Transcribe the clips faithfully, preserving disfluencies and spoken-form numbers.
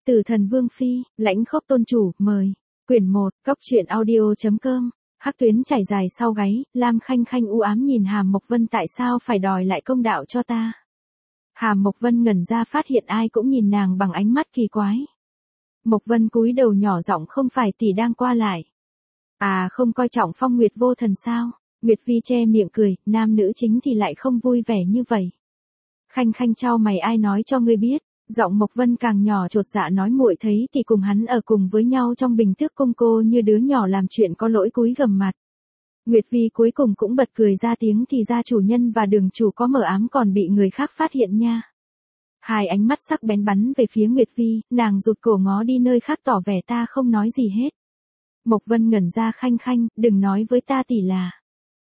Tử Thần Vương Phi, Lãnh Khốc Tôn Chủ, mời. Quyển một, Cóc Truyện Audio.com. Hắc tuyến chảy dài sau gáy, Lam Khanh Khanh u ám nhìn Hàm Mộc Vân, tại sao phải đòi lại công đạo cho ta. Hàm Mộc Vân ngẩn ra, phát hiện ai cũng nhìn nàng bằng ánh mắt kỳ quái. Mộc Vân cúi đầu nhỏ giọng, không phải tỷ đang qua lại. À, không coi trọng Phong Nguyệt Vô Thần sao? Nguyệt Vi che miệng cười, nam nữ chính thì lại không vui vẻ như vậy. Khanh Khanh chau mày, ai nói cho ngươi biết? Giọng Mộc Vân càng nhỏ, chột dạ nói, muội thấy thì cùng hắn ở cùng với nhau trong bình tước cung, cô như đứa nhỏ làm chuyện có lỗi cúi gằm mặt. Nguyệt Vi cuối cùng cũng bật cười ra tiếng, thì ra chủ nhân và đường chủ có mờ ám còn bị người khác phát hiện nha. Hai ánh mắt sắc bén bắn về phía Nguyệt Vi, nàng rụt cổ ngó đi nơi khác, tỏ vẻ ta không nói gì hết. Mộc Vân ngẩn ra, Khanh Khanh, đừng nói với ta tỷ là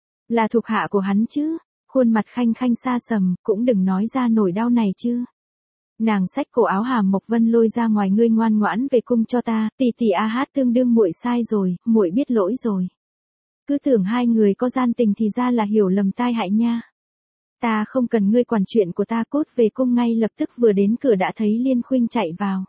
là thuộc hạ của hắn chứ. Khuôn mặt Khanh Khanh xa sầm, cũng đừng nói ra nỗi đau này chứ. Nàng xách cổ áo Hàm Mộc Vân lôi ra ngoài, ngươi ngoan ngoãn về cung cho ta, tỷ tỷ a hát tương đương, muội sai rồi, muội biết lỗi rồi. Cứ tưởng hai người có gian tình thì ra là hiểu lầm tai hại nha. Ta không cần ngươi quản chuyện của ta, cút về cung ngay lập tức. Vừa đến cửa đã thấy Liên Khuynh chạy vào.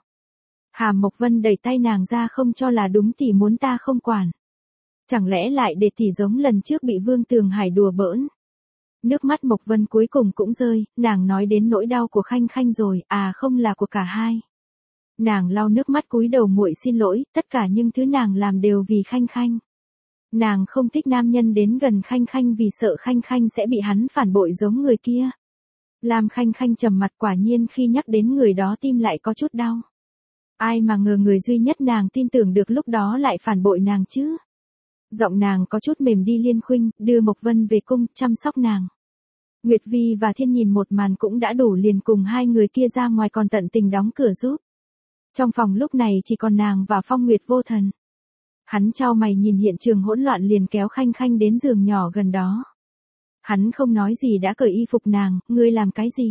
Hàm Mộc Vân đẩy tay nàng ra, không cho là đúng, tỷ muốn ta không quản. Chẳng lẽ lại để tỷ giống lần trước bị Vương Tường Hải đùa bỡn. Nước mắt Mộc Vân cuối cùng cũng rơi, nàng nói đến nỗi đau của Khanh Khanh rồi, à không, là của cả hai. Nàng lau nước mắt cúi đầu, muội xin lỗi, tất cả những thứ nàng làm đều vì Khanh Khanh. Nàng không thích nam nhân đến gần Khanh Khanh vì sợ Khanh Khanh sẽ bị hắn phản bội giống người kia. Lam Khanh Khanh trầm mặt, quả nhiên khi nhắc đến người đó tim lại có chút đau. Ai mà ngờ người duy nhất nàng tin tưởng được lúc đó lại phản bội nàng chứ. Giọng nàng có chút mềm đi, Liên Khuynh, đưa Mộc Vân về cung, chăm sóc nàng. Nguyệt Vi và Thiên nhìn một màn cũng đã đủ, liền cùng hai người kia ra ngoài, còn tận tình đóng cửa giúp. Trong phòng lúc này chỉ còn nàng và Phong Nguyệt Vô Thần. Hắn chau mày nhìn hiện trường hỗn loạn, liền kéo Khanh Khanh đến giường nhỏ gần đó. Hắn không nói gì đã cởi y phục nàng, ngươi làm cái gì?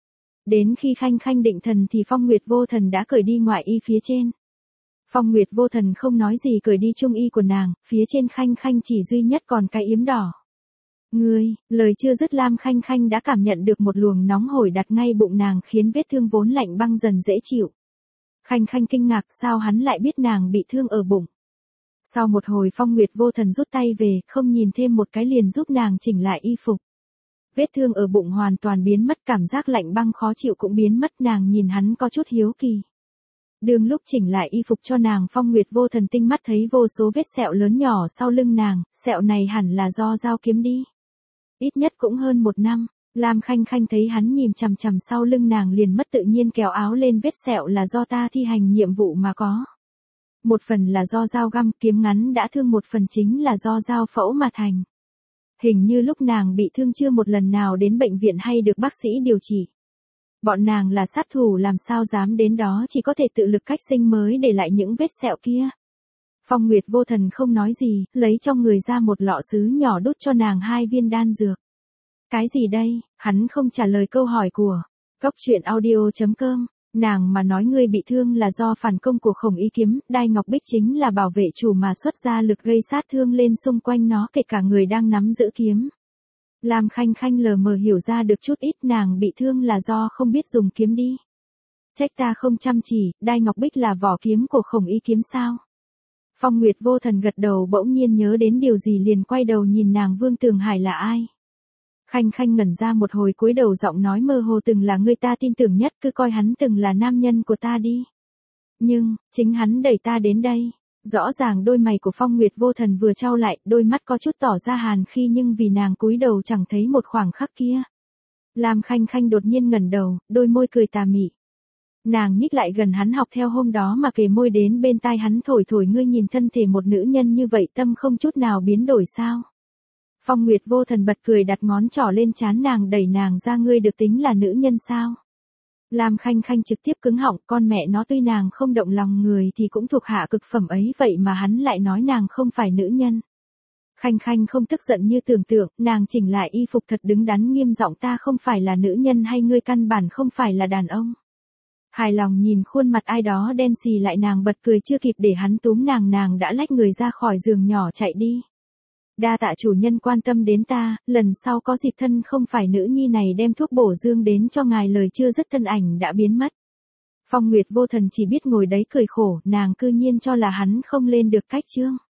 Đến khi Khanh Khanh định thần thì Phong Nguyệt Vô Thần đã cởi đi ngoại y phía trên. Phong Nguyệt Vô Thần không nói gì, cởi đi trung y của nàng, phía trên Khanh Khanh chỉ duy nhất còn cái yếm đỏ. Ngươi, lời chưa dứt Lam Khanh Khanh đã cảm nhận được một luồng nóng hổi đặt ngay bụng nàng, khiến vết thương vốn lạnh băng dần dễ chịu. Khanh Khanh kinh ngạc, sao hắn lại biết nàng bị thương ở bụng. Sau một hồi Phong Nguyệt Vô Thần rút tay về, không nhìn thêm một cái, liền giúp nàng chỉnh lại y phục. Vết thương ở bụng hoàn toàn biến mất, cảm giác lạnh băng khó chịu cũng biến mất, nàng nhìn hắn có chút hiếu kỳ. Đường lúc chỉnh lại y phục cho nàng, Phong Nguyệt Vô Thần tinh mắt thấy vô số vết sẹo lớn nhỏ sau lưng nàng, sẹo này hẳn là do dao kiếm đi. Ít nhất cũng hơn một năm. Lam Khanh Khanh thấy hắn nhìn chằm chằm sau lưng nàng liền mất tự nhiên kéo áo lên, vết sẹo là do ta thi hành nhiệm vụ mà có. Một phần là do dao găm kiếm ngắn đã thương, một phần chính là do dao phẫu mà thành. Hình như lúc nàng bị thương chưa một lần nào đến bệnh viện hay được bác sĩ điều trị. Bọn nàng là sát thủ làm sao dám đến đó, chỉ có thể tự lực cách sinh mới để lại những vết sẹo kia. Phong Nguyệt Vô Thần không nói gì, lấy trong người ra một lọ sứ nhỏ, đút cho nàng hai viên đan dược. Cái gì đây? Hắn không trả lời câu hỏi của Cóc Truyện Audio.com. Nàng mà nói ngươi bị thương là do phản công của Khổng Y Kiếm, Đai Ngọc Bích chính là bảo vệ chủ mà xuất ra lực gây sát thương lên xung quanh nó, kể cả người đang nắm giữ kiếm. Lam Khanh Khanh lờ mờ hiểu ra được chút ít, nàng bị thương là do không biết dùng kiếm đi. Trách ta không chăm chỉ, Đai Ngọc Bích là vỏ kiếm của Khổng Y Kiếm sao? Phong Nguyệt Vô Thần gật đầu, bỗng nhiên nhớ đến điều gì liền quay đầu nhìn nàng, Vương Tường Hải là ai? Khanh Khanh ngẩn ra một hồi, cúi đầu giọng nói mơ hồ, từng là người ta tin tưởng nhất, cứ coi hắn từng là nam nhân của ta đi. Nhưng, chính hắn đẩy ta đến đây. Rõ ràng đôi mày của Phong Nguyệt Vô Thần vừa trao lại, đôi mắt có chút tỏ ra hàn khi, nhưng vì nàng cúi đầu chẳng thấy một khoảng khắc kia. Lam Khanh Khanh đột nhiên ngẩng đầu, đôi môi cười tà mị. Nàng nhích lại gần hắn, học theo hôm đó mà kề môi đến bên tai hắn, thổi thổi, ngươi nhìn thân thể một nữ nhân như vậy, tâm không chút nào biến đổi sao? Phong Nguyệt Vô Thần bật cười, đặt ngón trỏ lên trán nàng, đẩy nàng ra, ngươi được tính là nữ nhân sao? Lam Khanh Khanh trực tiếp cứng họng, con mẹ nó, tuy nàng không động lòng người thì cũng thuộc hạ cực phẩm ấy, vậy mà hắn lại nói nàng không phải nữ nhân. Khanh Khanh không tức giận như tưởng tượng, nàng chỉnh lại y phục thật đứng đắn, nghiêm giọng, ta không phải là nữ nhân, hay ngươi căn bản không phải là đàn ông. Hài lòng nhìn khuôn mặt ai đó đen xì lại, nàng bật cười, chưa kịp để hắn túm nàng, nàng đã lách người ra khỏi giường nhỏ chạy đi. Đa tạ chủ nhân quan tâm đến ta, lần sau có dịp thân không phải nữ nhi này đem thuốc bổ dương đến cho ngài, lời chưa dứt thân ảnh đã biến mất. Phong Nguyệt vô thần chỉ biết ngồi đấy cười khổ, nàng cư nhiên cho là hắn không lên được cách chương.